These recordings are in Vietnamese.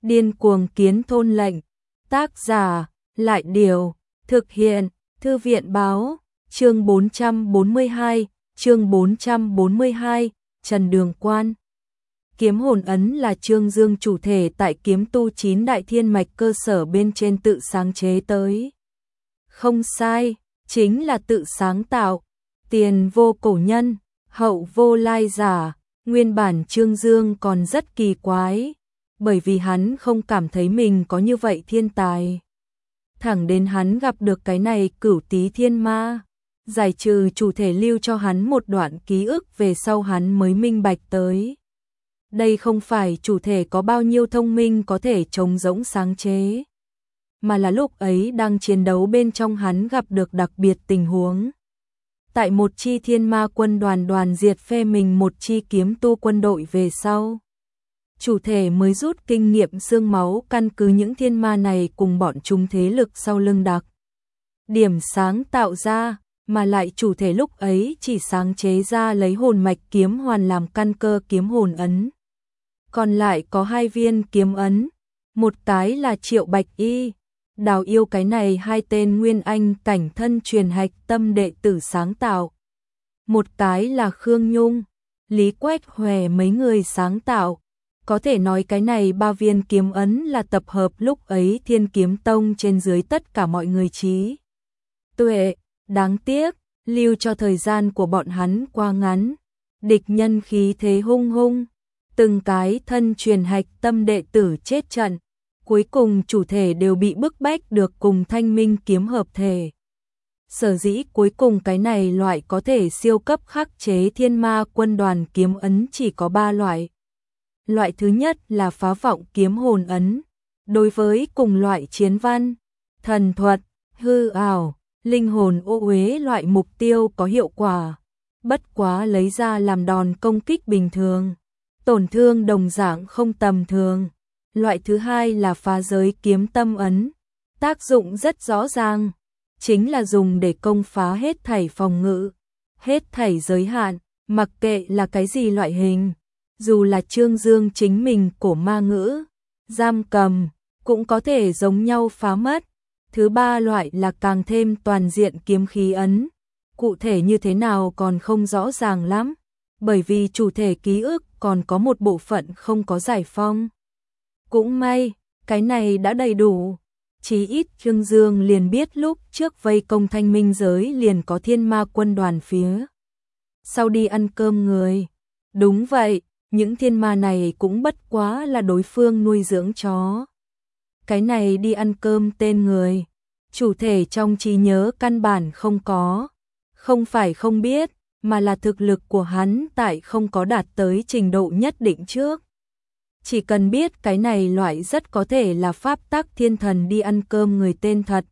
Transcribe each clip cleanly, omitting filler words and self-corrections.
Điên cuồng kiến thôn lệnh. Tác giả, Lại Điều. Thực hiện, Thư viện Báo. Chương 442, chương 442, Trần Đường Quan. Kiếm hồn ấn là Trương Dương chủ thể tại kiếm tu 9 đại thiên mạch cơ sở bên trên tự sáng chế tới. Không sai, chính là tự sáng tạo. Tiền vô cổ nhân, hậu vô lai giả. Nguyên bản Trương Dương còn rất kỳ quái, bởi vì hắn không cảm thấy mình có như vậy thiên tài. Thẳng đến hắn gặp được cái này Cửu Tý Thiên Ma, giải trừ chủ thể lưu cho hắn một đoạn ký ức về sau hắn mới minh bạch tới. Đây không phải chủ thể có bao nhiêu thông minh có thể trống rỗng sáng chế, mà là lúc ấy đang chiến đấu bên trong hắn gặp được đặc biệt tình huống. Tại một chi thiên ma quân đoàn diệt phe mình một chi kiếm tu quân đội về sau, chủ thể mới rút kinh nghiệm xương máu căn cứ những thiên ma này cùng bọn chúng thế lực sau lưng đặc điểm sáng tạo ra, mà lại chủ thể lúc ấy chỉ sáng chế ra lấy hồn mạch kiếm hoàn làm căn cơ kiếm hồn ấn. Còn lại có 2 viên kiếm ấn, một cái là Triệu Bạch Y, Đào Yêu, cái này 2 tên nguyên anh cảnh thân truyền hạch tâm đệ tử sáng tạo. Một cái là Khương Nhung, Lý Quách Hòe mấy người sáng tạo. Có thể nói cái này 3 viên kiếm ấn là tập hợp lúc ấy Thiên Kiếm Tông trên dưới tất cả mọi người trí tuệ. Đáng tiếc, lưu cho thời gian của bọn hắn quá ngắn. Địch nhân khí thế hung hung, từng cái thân truyền hạch tâm đệ tử chết trận. Cuối cùng chủ thể đều bị bức bách được cùng Thanh Minh kiếm hợp thể. Sở dĩ cuối cùng cái này loại có thể siêu cấp khắc chế thiên ma quân đoàn kiếm ấn chỉ có 3 loại. Loại thứ nhất là phá vọng kiếm hồn ấn. Đối với cùng loại chiến văn, thần thuật, hư ảo, linh hồn ô uế loại mục tiêu có hiệu quả. Bất quá lấy ra làm đòn công kích bình thường, tổn thương đồng dạng không tầm thường. Loại thứ hai là phá giới kiếm tâm ấn. Tác dụng rất rõ ràng, chính là dùng để công phá hết thảy phòng ngự, hết thảy giới hạn, mặc kệ là cái gì loại hình. Dù là Trương Dương chính mình cổ ma ngữ, giam cầm, cũng có thể giống nhau phá mất. Thứ ba loại là càng thêm toàn diện kiếm khí ấn. Cụ thể như thế nào còn không rõ ràng lắm, bởi vì chủ thể ký ức còn có một bộ phận không có giải phong. Cũng may, cái này đã đầy đủ. Chí ít Trương Dương liền biết lúc trước vây công Thanh Minh giới liền có thiên ma quân đoàn phía sau đi ăn cơm người. Đúng vậy, những thiên ma này cũng bất quá là đối phương nuôi dưỡng chó. Cái này đi ăn cơm tên người, chủ thể trong trí nhớ căn bản không có. Không phải không biết, mà là thực lực của hắn tại không có đạt tới trình độ nhất định trước. Chỉ cần biết cái này loại rất có thể là pháp tắc thiên thần đi ăn cơm người tên thật,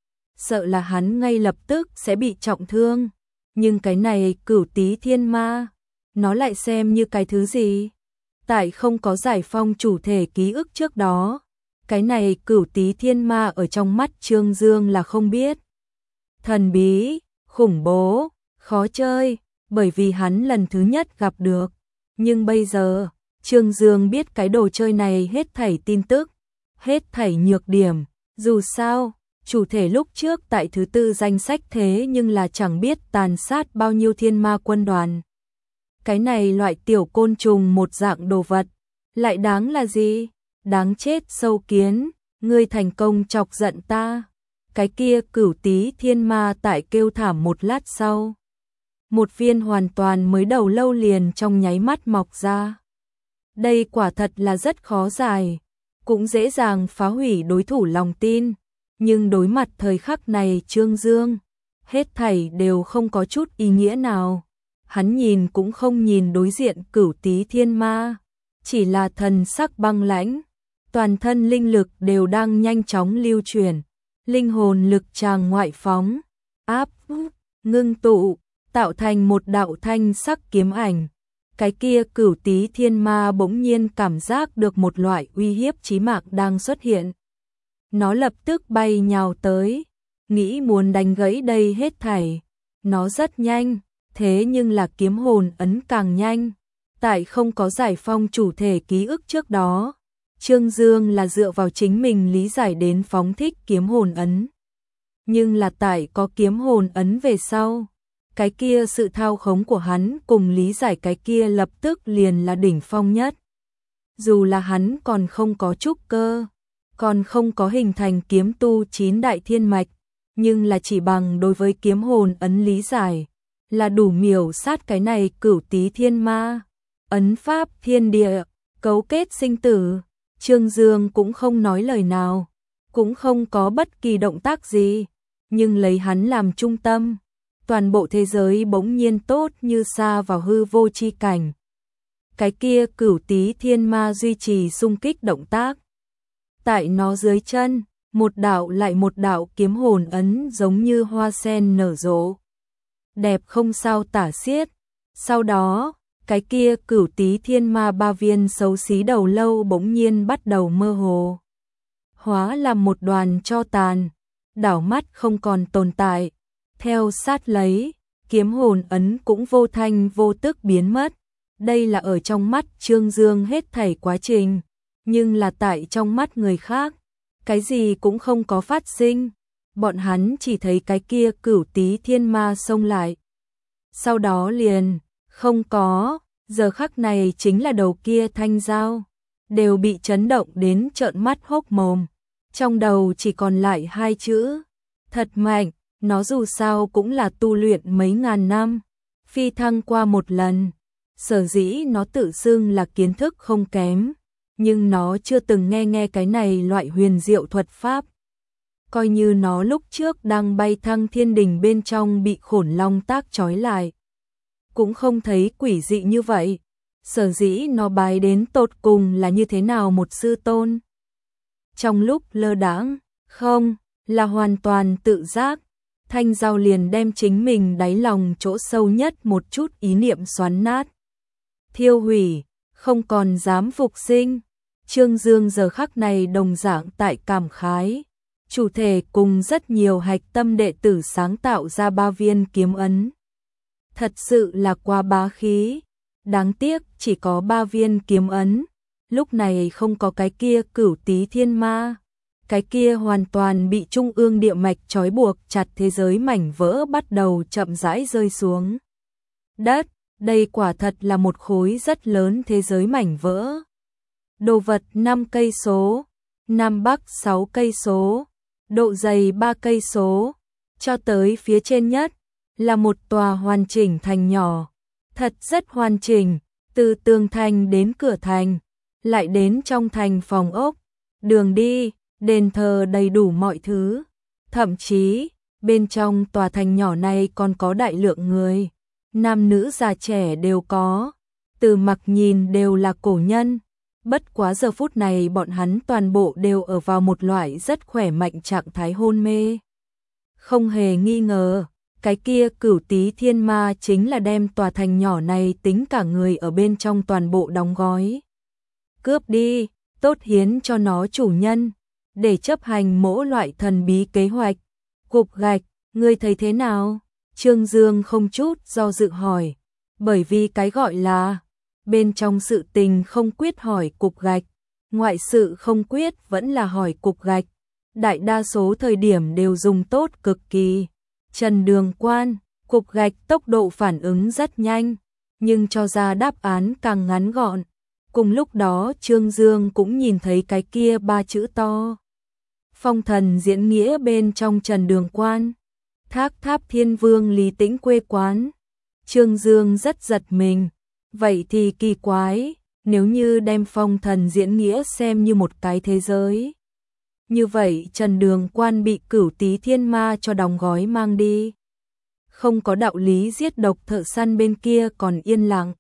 sợ là hắn ngay lập tức sẽ bị trọng thương. Nhưng cái này Cửu Tý Thiên Ma, nó lại xem như cái thứ gì? Tại không có giải phong chủ thể ký ức trước đó, cái này Cửu Tý Thiên Ma ở trong mắt Trương Dương là không biết. Thần bí, khủng bố, khó chơi, bởi vì hắn lần thứ nhất gặp được. Nhưng bây giờ, Trương Dương biết cái đồ chơi này hết thảy tin tức, hết thảy nhược điểm. Dù sao, chủ thể lúc trước tại thứ 4 danh sách thế nhưng là chẳng biết tàn sát bao nhiêu thiên ma quân đoàn. Cái này loại tiểu côn trùng một dạng đồ vật, lại đáng là gì? Đáng chết sâu kiến, ngươi thành công chọc giận ta. Cái kia Cửu Tý Thiên Ma tại kêu thảm một lát sau, một viên hoàn toàn mới đầu lâu liền trong nháy mắt mọc ra. Đây quả thật là rất khó giải, cũng dễ dàng phá hủy đối thủ lòng tin. Nhưng đối mặt thời khắc này Trương Dương, hết thảy đều không có chút ý nghĩa nào. Hắn nhìn cũng không nhìn đối diện Cửu Tý Thiên Ma, chỉ là thần sắc băng lãnh, toàn thân linh lực đều đang nhanh chóng lưu chuyển, linh hồn lực tràng ngoại phóng, áp, ngưng tụ, tạo thành một đạo thanh sắc kiếm ảnh. Cái kia Cửu Tý Thiên Ma bỗng nhiên cảm giác được một loại uy hiếp chí mạng đang xuất hiện. Nó lập tức bay nhào tới, nghĩ muốn đánh gãy đây hết thảy. Nó rất nhanh, thế nhưng là kiếm hồn ấn càng nhanh. Tại không có giải phong chủ thể ký ức trước đó, Trương Dương là dựa vào chính mình lý giải đến phóng thích kiếm hồn ấn. Nhưng là tại có kiếm hồn ấn về sau, cái kia sự thao khống của hắn cùng lý giải cái kia lập tức liền là đỉnh phong nhất. Dù là hắn còn không có trúc cơ, còn không có hình thành kiếm tu 9 đại thiên mạch, nhưng là chỉ bằng đối với kiếm hồn ấn lý giải, là đủ miểu sát cái này Cửu Tý Thiên Ma, ấn pháp thiên địa, cấu kết sinh tử. Trương Dương cũng không nói lời nào, cũng không có bất kỳ động tác gì, nhưng lấy hắn làm trung tâm, toàn bộ thế giới bỗng nhiên tốt như xa vào hư vô chi cảnh. Cái kia Cửu Tý Thiên Ma duy trì xung kích động tác. Tại nó dưới chân, một đạo lại một đạo kiếm hồn ấn giống như hoa sen nở rộ. Đẹp không sao tả xiết. Sau đó, cái kia Cửu Tý Thiên Ma 3 viên xấu xí đầu lâu bỗng nhiên bắt đầu mơ hồ. Hóa làm một đoàn tro tàn, đảo mắt không còn tồn tại. Theo sát lấy, kiếm hồn ấn cũng vô thanh vô tức biến mất. Đây là ở trong mắt Trương Dương hết thảy quá trình, nhưng là tại trong mắt người khác, cái gì cũng không có phát sinh. Bọn hắn chỉ thấy cái kia Cửu Tý Thiên Ma xông lại. Sau đó liền, không có, giờ khắc này chính là đầu kia thanh dao, đều bị chấn động đến trợn mắt hốc mồm. Trong đầu chỉ còn lại 2 chữ, thật mạnh. Nó dù sao cũng là tu luyện mấy ngàn năm, phi thăng qua một lần. Sở dĩ nó tự xưng là kiến thức không kém, nhưng nó chưa từng nghe cái này loại huyền diệu thuật pháp. Coi như nó lúc trước đang bay thăng thiên đình bên trong bị khổn long tác trói lại, cũng không thấy quỷ dị như vậy. Sở dĩ nó bái đến tột cùng là như thế nào một sư tôn. Trong lúc lơ đãng, không, là hoàn toàn tự giác, thanh dao liền đem chính mình đáy lòng chỗ sâu nhất một chút ý niệm xoắn nát, thiêu hủy, không còn dám phục sinh. Trương Dương giờ khắc này đồng dạng tại cảm khái, chủ thể cùng rất nhiều hạch tâm đệ tử sáng tạo ra 3 viên kiếm ấn. Thật sự là quá bá khí, đáng tiếc chỉ có 3 viên kiếm ấn, lúc này không có cái kia Cửu Tý Thiên Ma. Cái kia hoàn toàn bị trung ương địa mạch trói buộc chặt thế giới mảnh vỡ bắt đầu chậm rãi rơi xuống đất. Đây quả thật là một khối rất lớn thế giới mảnh vỡ. Đồ vật 5 cây số, Nam Bắc 6 cây số, độ dày 3 cây số, cho tới phía trên nhất là một tòa hoàn chỉnh thành nhỏ, thật rất hoàn chỉnh, từ tường thành đến cửa thành, lại đến trong thành phòng ốc, đường đi, đền thờ đầy đủ mọi thứ. Thậm chí, bên trong tòa thành nhỏ này còn có đại lượng người, nam nữ già trẻ đều có, từ mặc nhìn đều là cổ nhân. Bất quá giờ phút này bọn hắn toàn bộ đều ở vào một loại rất khỏe mạnh trạng thái hôn mê. Không hề nghi ngờ, cái kia Cửu Tý Thiên Ma chính là đem tòa thành nhỏ này tính cả người ở bên trong toàn bộ đóng gói. Cướp đi, tốt hiến cho nó chủ nhân, để chấp hành mỗi loại thần bí kế hoạch. Cục gạch, ngươi thấy thế nào? Trương Dương không chút do dự hỏi, bởi vì cái gọi là bên trong sự tình không quyết hỏi cục gạch, ngoại sự không quyết vẫn là hỏi cục gạch. Đại đa số thời điểm đều dùng tốt cực kỳ. Trần Đường Quan, cục gạch tốc độ phản ứng rất nhanh, nhưng cho ra đáp án càng ngắn gọn. Cùng lúc đó Trương Dương cũng nhìn thấy cái kia 3 chữ to. Phong thần diễn nghĩa bên trong Trần Đường Quan, Thác Tháp Thiên Vương Lý Tĩnh quê quán. Trương Dương rất giật mình, vậy thì kỳ quái, nếu như đem phong thần diễn nghĩa xem như một cái thế giới. Như vậy Trần Đường Quan bị Cửu Tý Thiên Ma cho đóng gói mang đi. Không có đạo lý giết độc thợ săn bên kia còn yên lặng.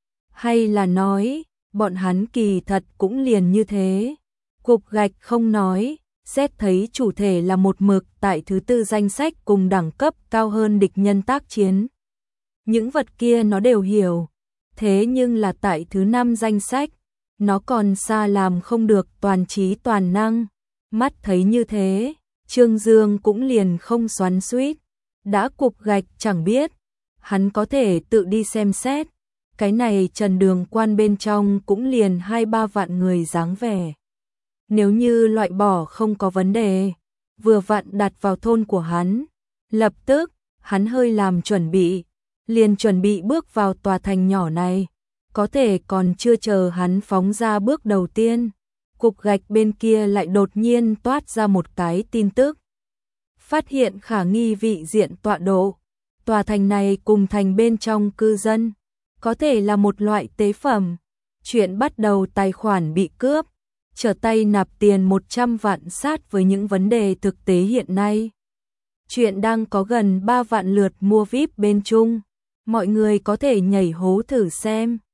Hay là nói, bọn hắn kỳ thật cũng liền như thế. Cục gạch không nói, xét thấy chủ thể là một mực tại thứ 4 danh sách cùng đẳng cấp cao hơn địch nhân tác chiến. Những vật kia nó đều hiểu, thế nhưng là tại thứ 5 danh sách, nó còn xa làm không được toàn trí toàn năng. Mắt thấy như thế, Trương Dương cũng liền không xoắn xuýt, đã cục gạch chẳng biết, hắn có thể tự đi xem xét. Cái này Trần Đường Quan bên trong cũng liền 2-3 vạn người dáng vẻ. Nếu như loại bỏ không có vấn đề, vừa vặn đặt vào thôn của hắn. Lập tức, hắn hơi làm chuẩn bị, liền chuẩn bị bước vào tòa thành nhỏ này. Có thể còn chưa chờ hắn phóng ra bước đầu tiên, cục gạch bên kia lại đột nhiên toát ra một cái tin tức. Phát hiện khả nghi vị diện tọa độ. Tòa thành này cùng thành bên trong cư dân, có thể là một loại tế phẩm. Chuyện bắt đầu tài khoản bị cướp, trở tay nạp tiền 100 vạn sát với những vấn đề thực tế hiện nay. Chuyện đang có gần 3 vạn lượt mua VIP bên Trung. Mọi người có thể nhảy hố thử xem.